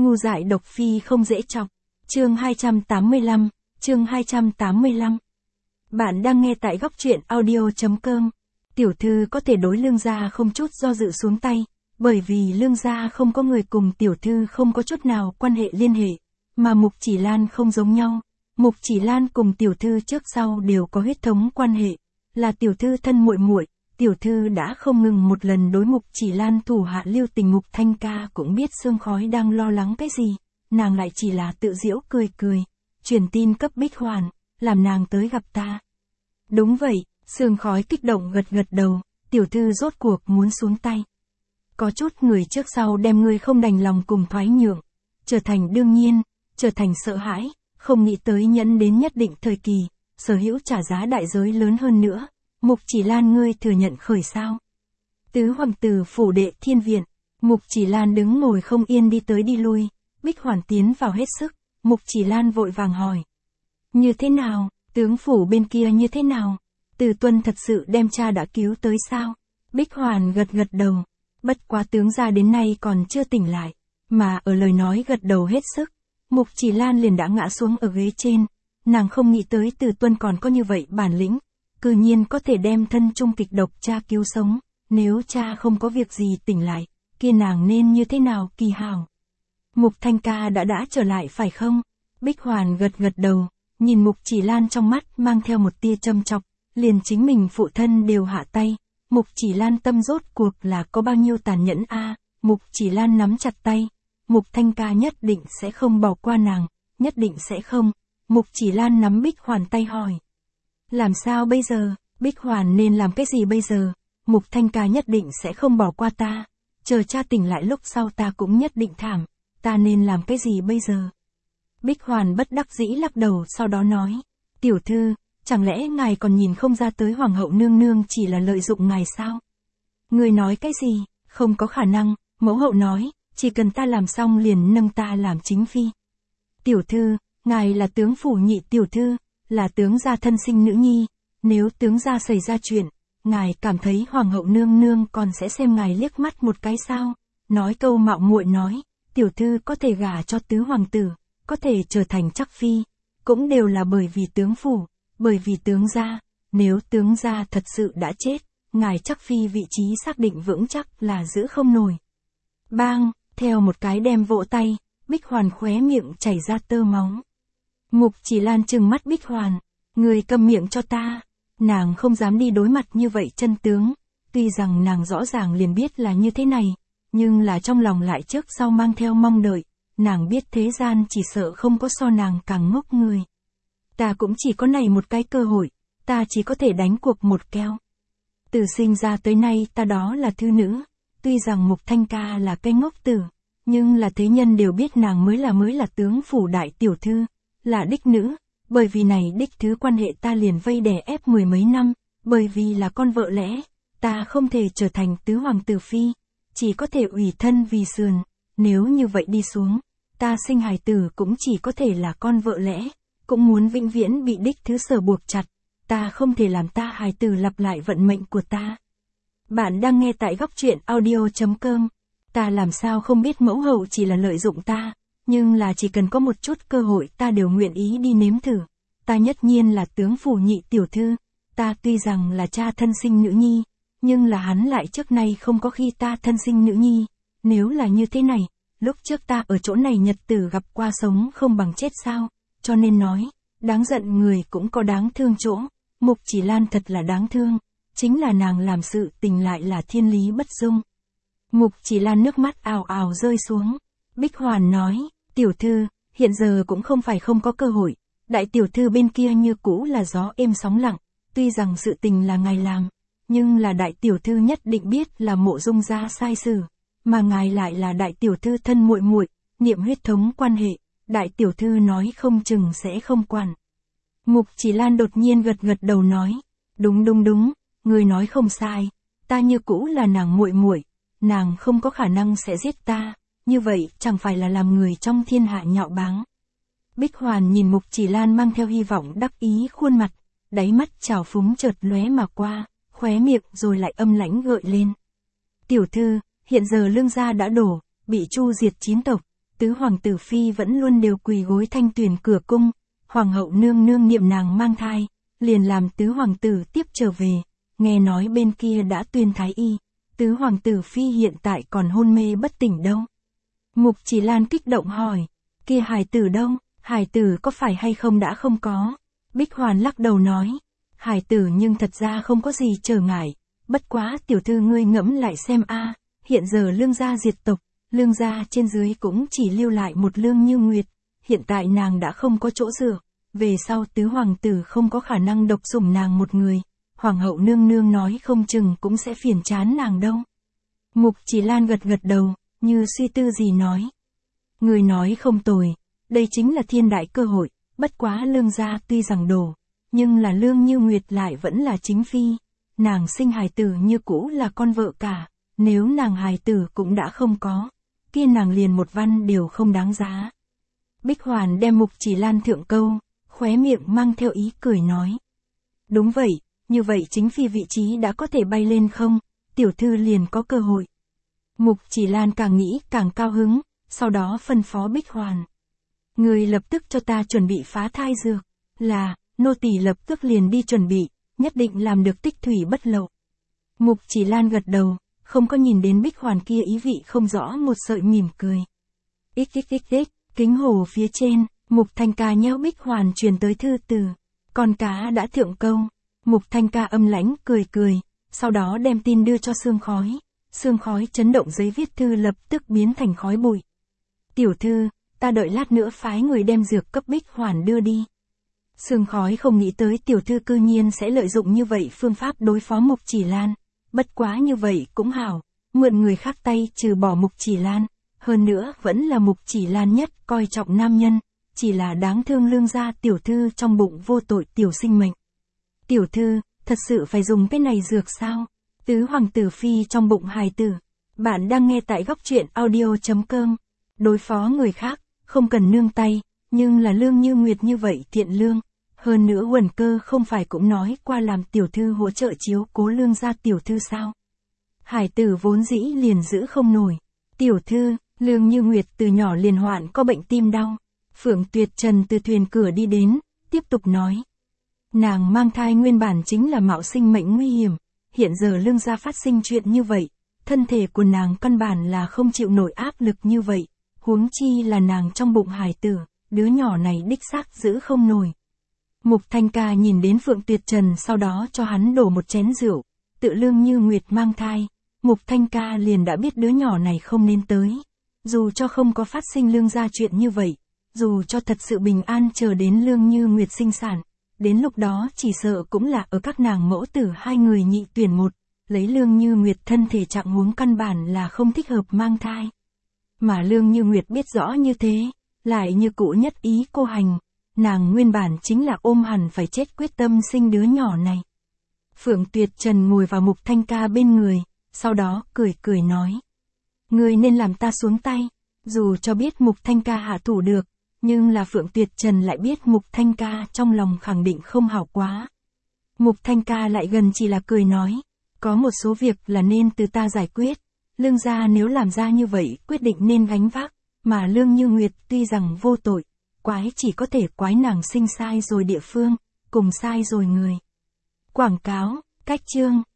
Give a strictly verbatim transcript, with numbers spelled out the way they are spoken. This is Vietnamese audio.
Ngu dại độc phi không dễ chọc. Chương hai trăm tám mươi lăm, chương hai trăm tám mươi lăm. Bạn đang nghe tại góc truyện audio chấm com. Tiểu thư có thể đối Lương gia không chút do dự xuống tay, bởi vì Lương gia không có người cùng tiểu thư không có chút nào quan hệ liên hệ, mà Mục Chỉ Lan không giống nhau. Mục Chỉ Lan cùng tiểu thư trước sau đều có huyết thống quan hệ, là tiểu thư thân muội muội. Tiểu thư đã không ngừng một lần đối Mục Chỉ Lan thủ hạ lưu tình. Mục Thanh Ca cũng biết Sương Khói đang lo lắng cái gì, nàng lại chỉ là tự giễu cười cười, truyền tin cấp Bích Hoàn, làm nàng tới gặp ta. Đúng vậy, Sương Khói kích động gật gật đầu, tiểu thư rốt cuộc muốn xuống tay. Có chút người trước sau đem ngươi không đành lòng cùng thoái nhượng, trở thành đương nhiên, trở thành sợ hãi, không nghĩ tới nhẫn đến nhất định thời kỳ, sở hữu trả giá đại giới lớn hơn nữa. Mục Chỉ Lan ngươi thừa nhận khởi sao? Tứ hoàng tử phủ đệ thiên viện, Mục Chỉ Lan đứng ngồi không yên đi tới đi lui, Bích Hoàn tiến vào hết sức, Mục Chỉ Lan vội vàng hỏi. Như thế nào, tướng phủ bên kia như thế nào? Từ Tuân thật sự đem cha đã cứu tới sao? Bích Hoàn gật gật đầu, bất quá tướng gia đến nay còn chưa tỉnh lại, mà ở lời nói gật đầu hết sức, Mục Chỉ Lan liền đã ngã xuống ở ghế trên, nàng không nghĩ tới Từ Tuân còn có như vậy bản lĩnh. Cư nhiên có thể đem thân trung kịch độc cha cứu sống, nếu cha không có việc gì tỉnh lại, kia nàng nên như thế nào kỳ hảo. Mục Thanh Ca đã đã trở lại phải không? Bích Hoàn gật gật đầu, nhìn Mục Chỉ Lan trong mắt mang theo một tia châm chọc, liền chính mình phụ thân đều hạ tay, Mục Chỉ Lan tâm rốt cuộc là có bao nhiêu tàn nhẫn a? À, Mục Chỉ Lan nắm chặt tay, Mục Thanh Ca nhất định sẽ không bỏ qua nàng, nhất định sẽ không. Mục Chỉ Lan nắm Bích Hoàn tay hỏi. Làm sao bây giờ, Bích Hoàn nên làm cái gì bây giờ? Mục Thanh Ca nhất định sẽ không bỏ qua ta, chờ cha tỉnh lại lúc sau ta cũng nhất định thảm, ta nên làm cái gì bây giờ? Bích Hoàn bất đắc dĩ lắc đầu sau đó nói, tiểu thư, chẳng lẽ ngài còn nhìn không ra tới hoàng hậu nương nương chỉ là lợi dụng ngài sao? Người nói cái gì, không có khả năng, mẫu hậu nói, chỉ cần ta làm xong liền nâng ta làm chính phi. Tiểu thư, ngài là tướng phủ nhị tiểu thư, là tướng gia thân sinh nữ nhi, nếu tướng gia xảy ra chuyện, ngài cảm thấy hoàng hậu nương nương còn sẽ xem ngài liếc mắt một cái sao? Nói câu mạo muội nói, tiểu thư có thể gả cho tứ hoàng tử, có thể trở thành chắc phi, cũng đều là bởi vì tướng phủ, bởi vì tướng gia, nếu tướng gia thật sự đã chết, ngài chắc phi vị trí xác định vững chắc là giữ không nổi. Bang, theo một cái đem vỗ tay, Bích Hoàn khóe miệng chảy ra tơ máu. Mục Chỉ Lan trừng mắt Bích Hoàn, người câm miệng cho ta, nàng không dám đi đối mặt như vậy chân tướng, tuy rằng nàng rõ ràng liền biết là như thế này, nhưng là trong lòng lại trước sau mang theo mong đợi, nàng biết thế gian chỉ sợ không có so nàng càng ngốc người. Ta cũng chỉ có này một cái cơ hội, ta chỉ có thể đánh cuộc một keo. Từ sinh ra tới nay ta đó là thư nữ, tuy rằng Mục Thanh Ca là cái ngốc tử, nhưng là thế nhân đều biết nàng mới là mới là tướng phủ đại tiểu thư. Là đích nữ, bởi vì này đích thứ quan hệ ta liền vây đè ép mười mấy năm, bởi vì là con vợ lẽ, ta không thể trở thành tứ hoàng tử phi, chỉ có thể ủy thân vì sườn, nếu như vậy đi xuống, ta sinh hài tử cũng chỉ có thể là con vợ lẽ, cũng muốn vĩnh viễn bị đích thứ sở buộc chặt, ta không thể làm ta hài tử lặp lại vận mệnh của ta. Bạn đang nghe tại góc truyện audio chấm com, ta làm sao không biết mẫu hậu chỉ là lợi dụng ta. Nhưng là chỉ cần có một chút cơ hội ta đều nguyện ý đi nếm thử. Ta nhất nhiên là tướng phủ nhị tiểu thư. Ta tuy rằng là cha thân sinh nữ nhi, nhưng là hắn lại trước nay không có khi ta thân sinh nữ nhi. Nếu là như thế này, lúc trước ta ở chỗ này nhật tử gặp qua sống không bằng chết sao. Cho nên nói, đáng giận người cũng có đáng thương chỗ. Mục Chỉ Lan thật là đáng thương. Chính là nàng làm sự tình lại là thiên lý bất dung. Mục Chỉ Lan nước mắt ào ào rơi xuống. Bích Hoàn nói, tiểu thư, hiện giờ cũng không phải không có cơ hội, đại tiểu thư bên kia như cũ là gió êm sóng lặng, tuy rằng sự tình là ngài làm, nhưng là đại tiểu thư nhất định biết là Mộ Dung gia sai sử, mà ngài lại là đại tiểu thư thân muội muội, niệm huyết thống quan hệ, đại tiểu thư nói không chừng sẽ không quản. Mục Chỉ Lan đột nhiên gật gật đầu nói, đúng đúng đúng, người nói không sai, ta như cũ là nàng muội muội, nàng không có khả năng sẽ giết ta. Như vậy chẳng phải là làm người trong thiên hạ nhạo báng. Bích Hoàn nhìn Mục Chỉ Lan mang theo hy vọng đắc ý khuôn mặt, đáy mắt trào phúng chợt lóe mà qua, khóe miệng rồi lại âm lãnh gợi lên. Tiểu thư, hiện giờ Lương gia đã đổ, bị chu diệt chín tộc, tứ hoàng tử phi vẫn luôn đều quỳ gối thanh tuyền cửa cung, hoàng hậu nương nương niệm nàng mang thai, liền làm tứ hoàng tử tiếp trở về, nghe nói bên kia đã tuyên thái y, tứ hoàng tử phi hiện tại còn hôn mê bất tỉnh đâu. Mục Chỉ Lan kích động hỏi, kia hài tử đâu, hài tử có phải hay không đã không có? Bích Hoàn lắc đầu nói, hài tử nhưng thật ra không có gì trở ngại, bất quá tiểu thư ngươi ngẫm lại xem a, hiện giờ Lương gia diệt tộc, Lương gia trên dưới cũng chỉ lưu lại một Lương Như Nguyệt, hiện tại nàng đã không có chỗ dựa, về sau tứ hoàng tử không có khả năng độc sủng nàng một người, hoàng hậu nương nương nói không chừng cũng sẽ phiền chán nàng đâu. Mục Chỉ Lan gật gật đầu, như suy tư gì nói. Người nói không tồi, đây chính là thiên đại cơ hội, bất quá Lương gia tuy rằng đổ, nhưng là Lương Như Nguyệt lại vẫn là chính phi, nàng sinh hài tử như cũ là con vợ cả, nếu nàng hài tử cũng đã không có, kia nàng liền một văn đều không đáng giá. Bích Hoàn đem Mục Chỉ Lan thượng câu, khóe miệng mang theo ý cười nói. Đúng vậy, như vậy chính phi vị trí đã có thể bay lên không, tiểu thư liền có cơ hội. Mục Chỉ Lan càng nghĩ càng cao hứng, sau đó phân phó Bích Hoàn. Người lập tức cho ta chuẩn bị phá thai dược, là, nô tỳ lập tức liền đi chuẩn bị, nhất định làm được tích thủy bất lậu. Mục Chỉ Lan gật đầu, không có nhìn đến Bích Hoàn kia ý vị không rõ một sợi mỉm cười. Xxxx, kính hồ phía trên, Mục Thanh Ca nheo Bích Hoàn truyền tới thư từ, con cá đã thượng câu. Mục Thanh Ca âm lãnh cười cười, sau đó đem tin đưa cho Sương Khói, Sương Khói chấn động giấy viết thư lập tức biến thành khói bụi. Tiểu thư, ta đợi lát nữa phái người đem dược cấp Bích Hoàn đưa đi. Sương Khói không nghĩ tới tiểu thư cư nhiên sẽ lợi dụng như vậy phương pháp đối phó Mục Chỉ Lan, bất quá như vậy cũng hảo, mượn người khác tay trừ bỏ Mục Chỉ Lan, hơn nữa vẫn là Mục Chỉ Lan nhất coi trọng nam nhân, chỉ là đáng thương Lương gia tiểu thư trong bụng vô tội tiểu sinh mệnh. Tiểu thư, thật sự phải dùng cái này dược sao? Tứ hoàng tử phi trong bụng hài tử. Bạn đang nghe tại góc truyện audio chấm com. Đối phó người khác, không cần nương tay, nhưng là Lương Như Nguyệt như vậy thiện lương. Hơn nữa Huẩn Cơ không phải cũng nói qua làm tiểu thư hỗ trợ chiếu cố Lương gia tiểu thư sao? Hải tử vốn dĩ liền giữ không nổi. Tiểu thư, Lương Như Nguyệt từ nhỏ liền hoạn có bệnh tim đau. Phượng Tuyệt Trần từ thuyền cửa đi đến, tiếp tục nói. Nàng mang thai nguyên bản chính là mạo sinh mệnh nguy hiểm, hiện giờ Lương gia phát sinh chuyện như vậy, thân thể của nàng căn bản là không chịu nổi áp lực như vậy, huống chi là nàng trong bụng hài tử, đứa nhỏ này đích xác giữ không nổi. Mục Thanh Ca nhìn đến Phượng Tuyệt Trần sau đó cho hắn đổ một chén rượu, tự Lương Như Nguyệt mang thai, Mục Thanh Ca liền đã biết đứa nhỏ này không nên tới, dù cho không có phát sinh Lương gia chuyện như vậy, dù cho thật sự bình an chờ đến Lương Như Nguyệt sinh sản. Đến lúc đó chỉ sợ cũng là ở các nàng mẫu tử hai người nhị tuyển một, lấy Lương Như Nguyệt thân thể trạng huống căn bản là không thích hợp mang thai. Mà Lương Như Nguyệt biết rõ như thế, lại như cũ nhất ý cô hành, nàng nguyên bản chính là ôm hẳn phải chết quyết tâm sinh đứa nhỏ này. Phượng Tuyệt Trần ngồi vào Mục Thanh Ca bên người, sau đó cười cười nói. Người nên làm ta xuống tay, dù cho biết Mục Thanh Ca hạ thủ được. Nhưng là Phượng Tuyệt Trần lại biết Mục Thanh Ca trong lòng khẳng định không hảo quá. Mục Thanh Ca lại gần chỉ là cười nói, có một số việc là nên từ ta giải quyết, Lương gia nếu làm ra như vậy quyết định nên gánh vác, mà Lương Như Nguyệt tuy rằng vô tội, quái chỉ có thể quái nàng sinh sai rồi địa phương, cùng sai rồi người. Quảng cáo, cách chương.